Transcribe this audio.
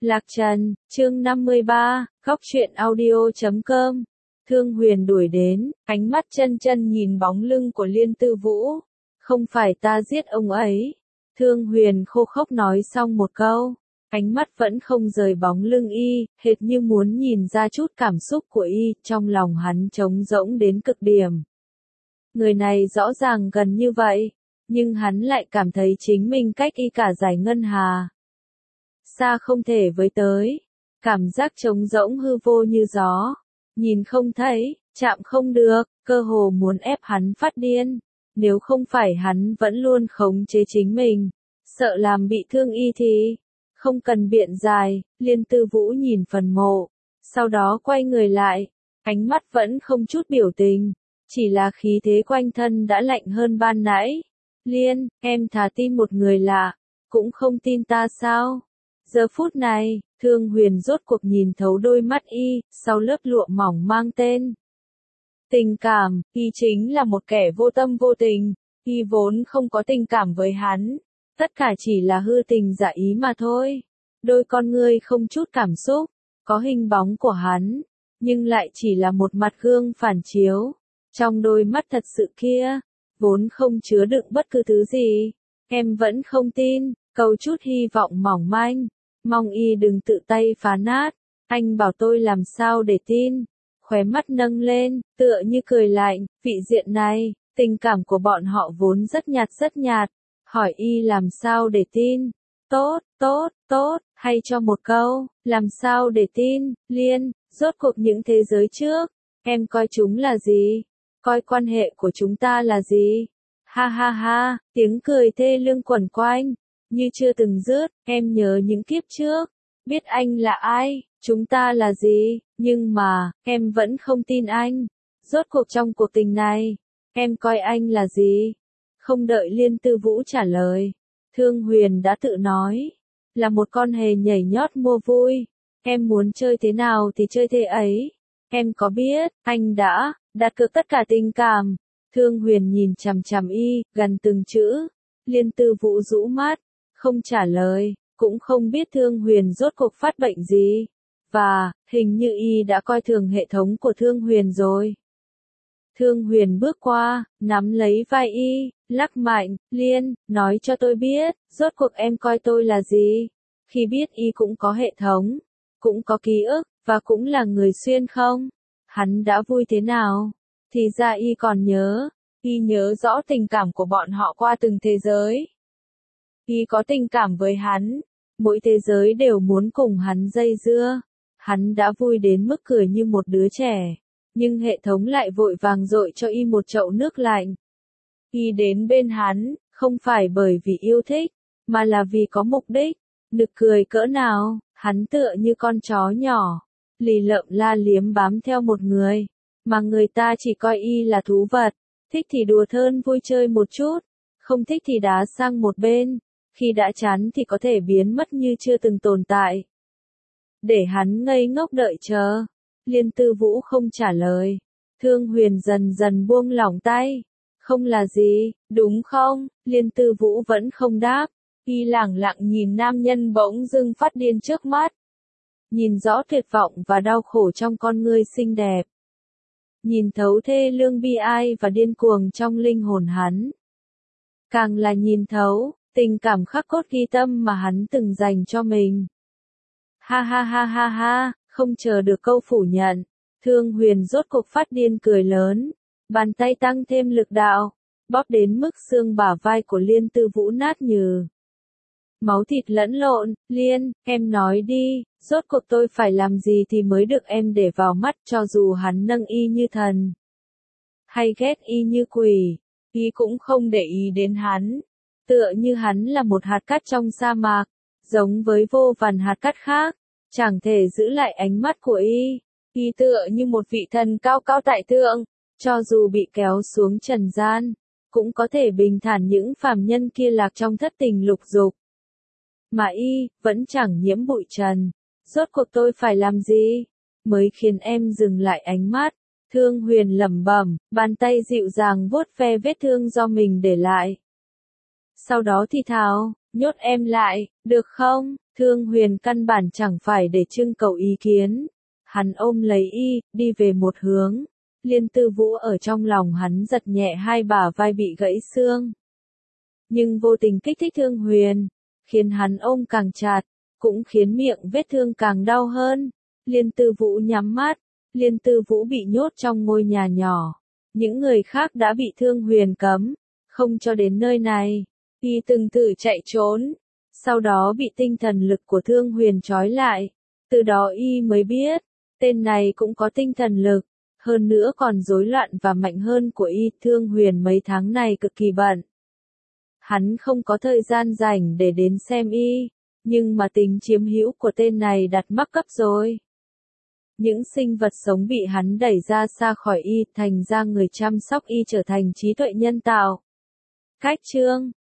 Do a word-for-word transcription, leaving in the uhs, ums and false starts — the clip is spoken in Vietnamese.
Lạc Trần, chương năm mươi ba, góc truyện audio chấm com. Thương Huyền đuổi đến, ánh mắt chân chân nhìn bóng lưng của Liên Tư Vũ. Không phải ta giết ông ấy. Thương Huyền khô khốc nói xong một câu. Ánh mắt vẫn không rời bóng lưng y, hệt như muốn nhìn ra chút cảm xúc của y, trong lòng hắn trống rỗng đến cực điểm. Người này rõ ràng gần như vậy, nhưng hắn lại cảm thấy chính mình cách y cả dải ngân hà. Xa không thể với tới, cảm giác trống rỗng hư vô như gió, nhìn không thấy, chạm không được, cơ hồ muốn ép hắn phát điên, nếu không phải hắn vẫn luôn khống chế chính mình, sợ làm bị thương y thì, không cần biện dài. Liên Tư Vũ nhìn phần mộ, sau đó quay người lại, ánh mắt vẫn không chút biểu tình, chỉ là khí thế quanh thân đã lạnh hơn ban nãy. Liên, em thà tin một người lạ, cũng không tin ta sao? Giờ phút này, Thương Huyền rốt cuộc nhìn thấu đôi mắt y, sau lớp lụa mỏng mang tên tình cảm, y chính là một kẻ vô tâm vô tình, y vốn không có tình cảm với hắn, tất cả chỉ là hư tình giả ý mà thôi. Đôi con ngươi không chút cảm xúc, có hình bóng của hắn, nhưng lại chỉ là một mặt gương phản chiếu. Trong đôi mắt thật sự kia, vốn không chứa đựng bất cứ thứ gì. Em vẫn không tin, cầu chút hy vọng mỏng manh, mong y đừng tự tay phá nát. Anh bảo tôi làm sao để tin? Khóe mắt nâng lên, tựa như cười lạnh, vị diện này, tình cảm của bọn họ vốn rất nhạt rất nhạt. Hỏi y làm sao để tin? Tốt, tốt, tốt, hay cho một câu, làm sao để tin? Liên, rốt cuộc những thế giới trước, em coi chúng là gì? Coi quan hệ của chúng ta là gì? Ha ha ha, tiếng cười thê lương quẩn quanh, như chưa từng dứt. Em nhớ những kiếp trước, biết anh là ai, chúng ta là gì, nhưng mà, em vẫn không tin anh. Rốt cuộc trong cuộc tình này, em coi anh là gì? Không đợi Liên Tư Vũ trả lời, Thương Huyền đã tự nói, là một con hề nhảy nhót mua vui. Em muốn chơi thế nào thì chơi thế ấy. Em có biết, anh đã đặt cược tất cả tình cảm. Thương Huyền nhìn chằm chằm y, gần từng chữ. Liên Tư Vũ rũ mắt, không trả lời, cũng không biết Thương Huyền rốt cuộc phát bệnh gì. Và, hình như y đã coi thường hệ thống của Thương Huyền rồi. Thương Huyền bước qua, nắm lấy vai y, lắc mạnh. Liên, nói cho tôi biết, rốt cuộc em coi tôi là gì? Khi biết y cũng có hệ thống, cũng có ký ức, và cũng là người xuyên không? Hắn đã vui thế nào? Thì ra y còn nhớ, y nhớ rõ tình cảm của bọn họ qua từng thế giới. Y có tình cảm với hắn, mỗi thế giới đều muốn cùng hắn dây dưa. Hắn đã vui đến mức cười như một đứa trẻ, nhưng hệ thống lại vội vàng dội cho y một chậu nước lạnh. Y đến bên hắn, không phải bởi vì yêu thích, mà là vì có mục đích. Nực cười cỡ nào, hắn tựa như con chó nhỏ, lì lợm la liếm bám theo một người, mà người ta chỉ coi y là thú vật, thích thì đùa thơn vui chơi một chút, không thích thì đá sang một bên, khi đã chán thì có thể biến mất như chưa từng tồn tại. Để hắn ngây ngốc đợi chờ, Liên Tư Vũ không trả lời, Thương Huyền dần dần buông lỏng tay. Không là gì, đúng không? Liên Tư Vũ vẫn không đáp, y lẳng lặng nhìn nam nhân bỗng dưng phát điên trước mắt. Nhìn rõ tuyệt vọng và đau khổ trong con ngươi xinh đẹp. Nhìn thấu thê lương bi ai và điên cuồng trong linh hồn hắn. Càng là nhìn thấu, tình cảm khắc cốt ghi tâm mà hắn từng dành cho mình. Ha ha ha ha ha, không chờ được câu phủ nhận, Thương Huyền rốt cuộc phát điên cười lớn, bàn tay tăng thêm lực đạo, bóp đến mức xương bả vai của Liên Tư Vũ nát nhừ. Máu thịt lẫn lộn. Liên, em nói đi, rốt cuộc tôi phải làm gì thì mới được em để vào mắt, cho dù hắn nâng y như thần, hay ghét y như quỷ, y cũng không để ý đến hắn. Tựa như hắn là một hạt cát trong sa mạc, giống với vô vàn hạt cát khác, chẳng thể giữ lại ánh mắt của y. Y tựa như một vị thần cao cao tại thượng, cho dù bị kéo xuống trần gian, cũng có thể bình thản những phàm nhân kia lạc trong thất tình lục dục. Mà y, vẫn chẳng nhiễm bụi trần. Rốt cuộc tôi phải làm gì? Mới khiến em dừng lại ánh mắt. Thương Huyền lẩm bẩm, bàn tay dịu dàng vuốt ve vết thương do mình để lại. Sau đó thì thào, nhốt em lại, được không? Thương Huyền căn bản chẳng phải để trưng cầu ý kiến. Hắn ôm lấy y, đi về một hướng. Liên Tư Vũ ở trong lòng hắn giật nhẹ hai bả vai bị gãy xương. Nhưng vô tình kích thích Thương Huyền, khiến hắn ôm càng chặt, cũng khiến miệng vết thương càng đau hơn. Liên Tư Vũ nhắm mắt, Liên Tư Vũ bị nhốt trong ngôi nhà nhỏ. Những người khác đã bị Thương Huyền cấm, không cho đến nơi này. Y từng thử chạy trốn, sau đó bị tinh thần lực của Thương Huyền trói lại. Từ đó y mới biết, tên này cũng có tinh thần lực, hơn nữa còn rối loạn và mạnh hơn của y. Thương Huyền mấy tháng này cực kỳ bận. Hắn không có thời gian rảnh để đến xem y, nhưng mà tính chiếm hữu của tên này đặt mắc cấp rồi. Những sinh vật sống bị hắn đẩy ra xa khỏi y, thành ra người chăm sóc y trở thành trí tuệ nhân tạo. Cách chương